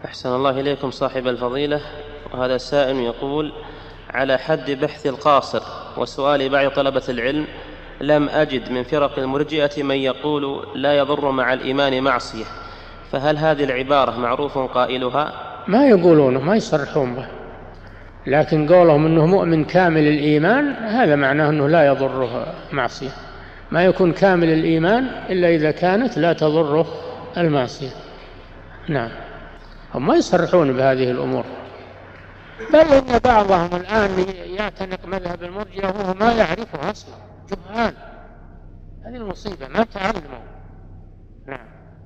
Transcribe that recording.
أحسن الله إليكم صاحب الفضيلة. وهذا سائل يقول: على حد بحث القاصر وسؤال بعض طلبة العلم لم أجد من فرق المرجئة من يقول لا يضر مع الإيمان معصية، فهل هذه العبارة معروف قائلها؟ ما يقولونه، ما يصرحون به، لكن قولهم أنه مؤمن كامل الإيمان هذا معناه أنه لا يضره معصية. ما يكون كامل الإيمان إلا إذا كانت لا تضره المعصية. نعم، هم ما يصرحون بهذه الأمور، بل إن بعضهم الآن يعتنق مذهب المرجئة وهو ما يعرفه أصلا، جهال. هذه المصيبة، ما تعلموا. نعم.